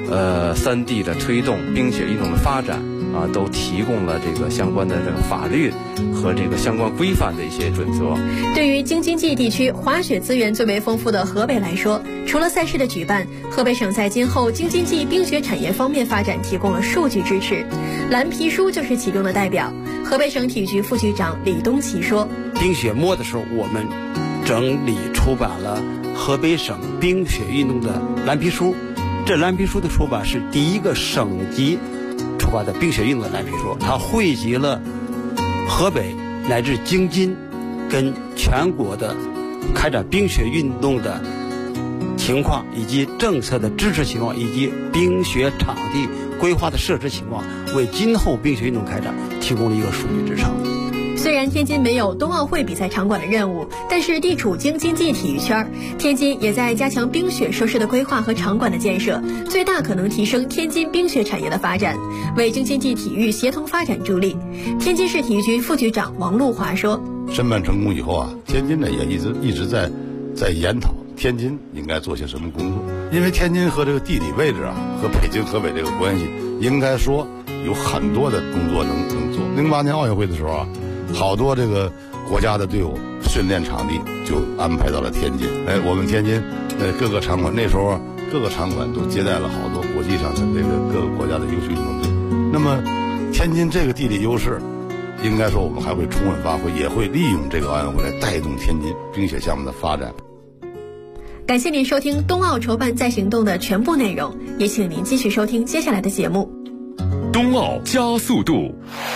3地的推动冰雪运动的发展都提供了这个相关的这个法律和这个相关规范的一些准则。 对于京津冀地区滑雪资源最为丰富的河北来说，除了赛事的举办，河北省在今后京津冀冰雪产业方面发展提供了数据支持。蓝皮书就是其中的代表。河北省体育局副局长李东奇说：“ 冰雪末的时候，我们整理出版了河北省冰雪运动的蓝皮书。这蓝皮书的出版是第一个省级出版的冰雪运动的蓝皮书，它汇集了河北乃至京津跟全国的开展冰雪运动的情况，以及政策的支持情况，以及冰雪场地规划的设置情况，为今后冰雪运动开展提供了一个数据支撑。” 虽然天津没有冬奥会比赛场馆的任务，但是地处京津冀体育圈，天津也在加强冰雪设施的规划和场馆的建设，最大可能提升天津冰雪产业的发展，为京津冀体育协同发展助力。天津市体育局副局长王路华说：“ 申办成功以后天津呢也一直在研讨天津应该做些什么工作，因为天津和这个地理位置和北京、河北这个关系，应该说有很多的工作能做。08年奥运会的时候好多这个国家的队伍训练场地就安排到了天津。我们天津各个场馆那时候各个场馆都接待了好多国际上的这个各个国家的优秀运动队。那么天津这个地理优势，应该说我们还会充分发挥，也会利用这个奥运会来带动天津冰雪项目的发展。” 感谢您收听冬奥筹办在行动的全部内容，也请您继续收听接下来的节目。 冬奥加速度。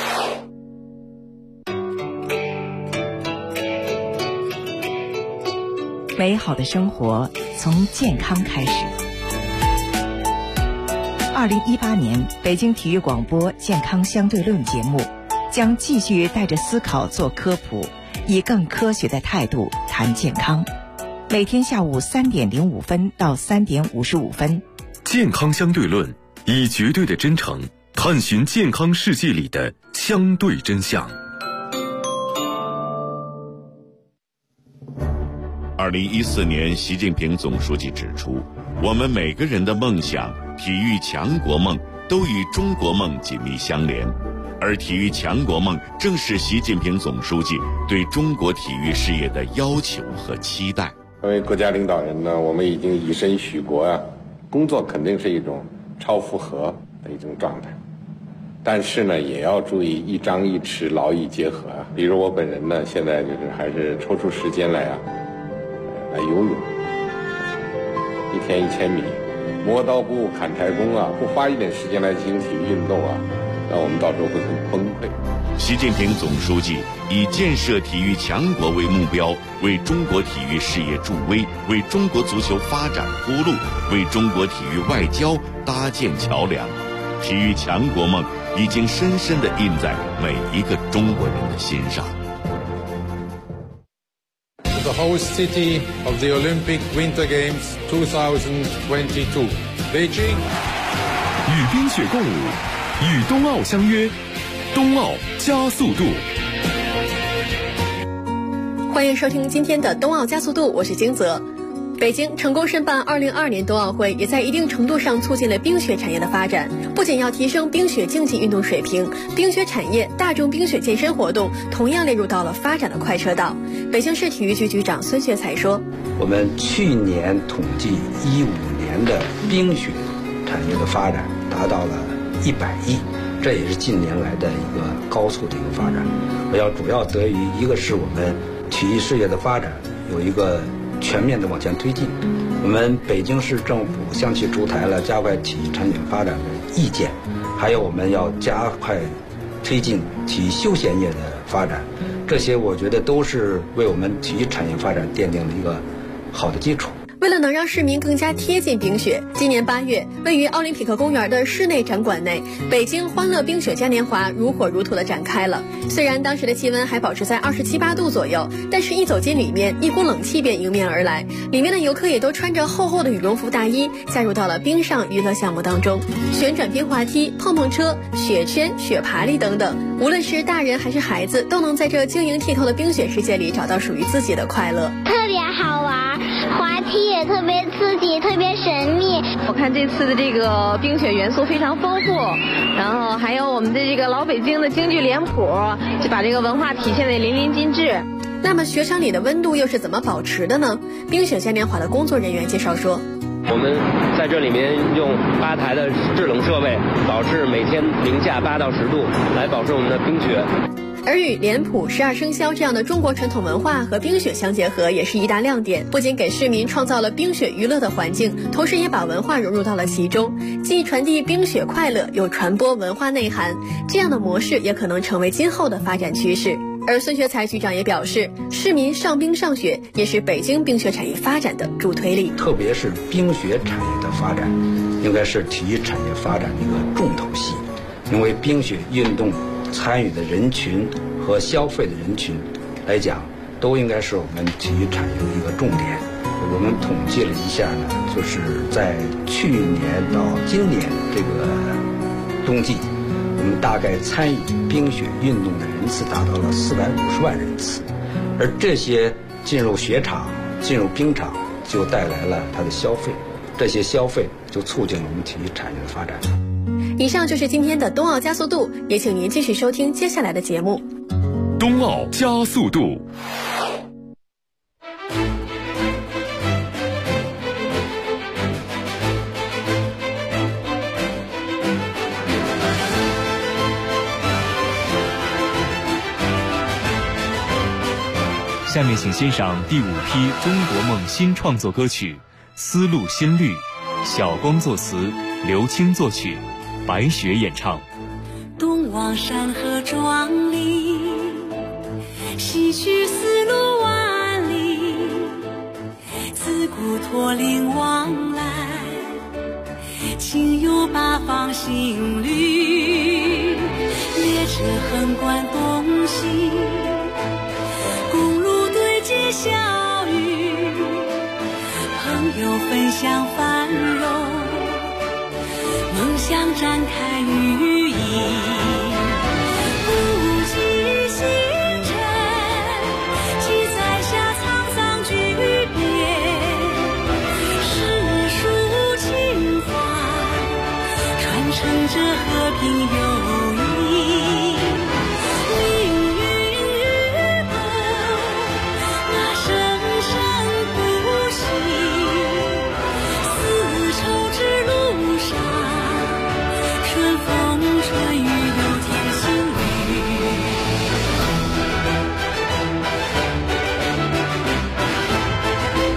美好的生活从健康开始。2018年北京体育广播健康相对论节目将继续带着思考做科普，以更科学的态度谈健康。每天下午3点05分到3点55分。 健康相对论，以绝对的真诚探寻健康世界里的相对真相。 2014年，习近平总书记指出，我们每个人的梦想、体育强国梦都与中国梦紧密相连，而体育强国梦正是习近平总书记对中国体育事业的要求和期待。 作为国家领导人呢，我们已经以身许国工作肯定是一种超负荷的一种状态，但是呢，也要注意一张一弛，劳逸结合比如我本人呢，现在就是还是抽出时间来游泳，1天1000米，磨刀不误砍柴工不花一点时间来进行体育运动那我们到时候会很崩溃。 习近平总书记以建设体育强国为目标，为中国体育事业助威，为中国足球发展铺路，为中国体育外交搭建桥梁。体育强国梦已经深深地印在每一个中国人的心上。 The host city of the Olympic Winter Games 2022, Beijing. 与冰雪共舞，与冬奥相约，冬奥加速度。 欢欢迎收听今天的冬奥加速度，我是金泽。北京成功申办2022年冬奥会，也在一定程度上促进了冰雪产业的发展。不仅要提升冰雪竞技运动水平，冰雪产业、大众冰雪健身活动同样列入到了发展的快车道。北京市体育局局长孙学才说：“ 我们去年统计15年的冰雪产业的发展达到了100亿，这也是近年来的一个高速的一个发展。我要主要得益于一个是我们体育事业的发展有一个全面的往前推进，我们北京市政府向其出台了加快体育产业发展的意见，还有我们要加快推进体育休闲业的发展，这些我觉得都是为我们体育产业发展奠定了一个好的基础。” 为了能让市民更加贴近冰雪，今年8月，位于奥林匹克公园的室内展馆内，北京欢乐冰雪嘉年华如火如荼地展开了。虽然当时的气温还保持在27、8度左右，但是一走进里面，一股冷气便迎面而来。里面的游客也都穿着厚厚的羽绒服大衣，加入到了冰上娱乐项目当中，旋转冰滑梯、碰碰车、雪圈、雪爬犁等等。无论是大人还是孩子，都能在这晶莹剔透的冰雪世界里找到属于自己的快乐。 特别好玩，滑梯也特别刺激，特别神秘。 我看这次的这个冰雪元素非常丰富，然后还有我们的这个老北京的京剧脸谱，就把这个文化体现得淋漓尽致。 那么雪场里的温度又是怎么保持的呢？冰雪嘉年华的工作人员介绍说， 我们在这里面用8台的制冷设备，保持每天零下8到10度，来保持我们的冰雪。 而与脸谱、12生肖这样的中国传统文化和冰雪相结合，也是一大亮点。不仅给市民创造了冰雪娱乐的环境，同时也把文化融入到了其中，既传递冰雪快乐，又传播文化内涵。这样的模式也可能成为今后的发展趋势。而孙学才局长也表示，市民上冰上雪也是北京冰雪产业发展的助推力。 特别是冰雪产业的发展，应该是体育产业发展的一个重头戏，因为冰雪运动参与的人群和消费的人群来讲，都应该是我们体育产业的一个重点。我们统计了一下呢，就是在去年到今年这个冬季，我们大概参与冰雪运动的人次达到了450万人次，而这些进入雪场、进入冰场，就带来了它的消费，这些消费就促进了我们体育产业的发展。 以上就是今天的冬奥加速度，也请您继续收听接下来的节目。 冬奥加速度。 下面请欣赏第5批中国梦新创作歌曲《丝路新绿》，小光作词，刘青作曲，白雪演唱。 东望山河壮丽，西去丝路万里，自古驼铃往来，情有八方新绿。列车横贯东西，公路对接小雨，朋友分享繁荣，梦想展开羽翼。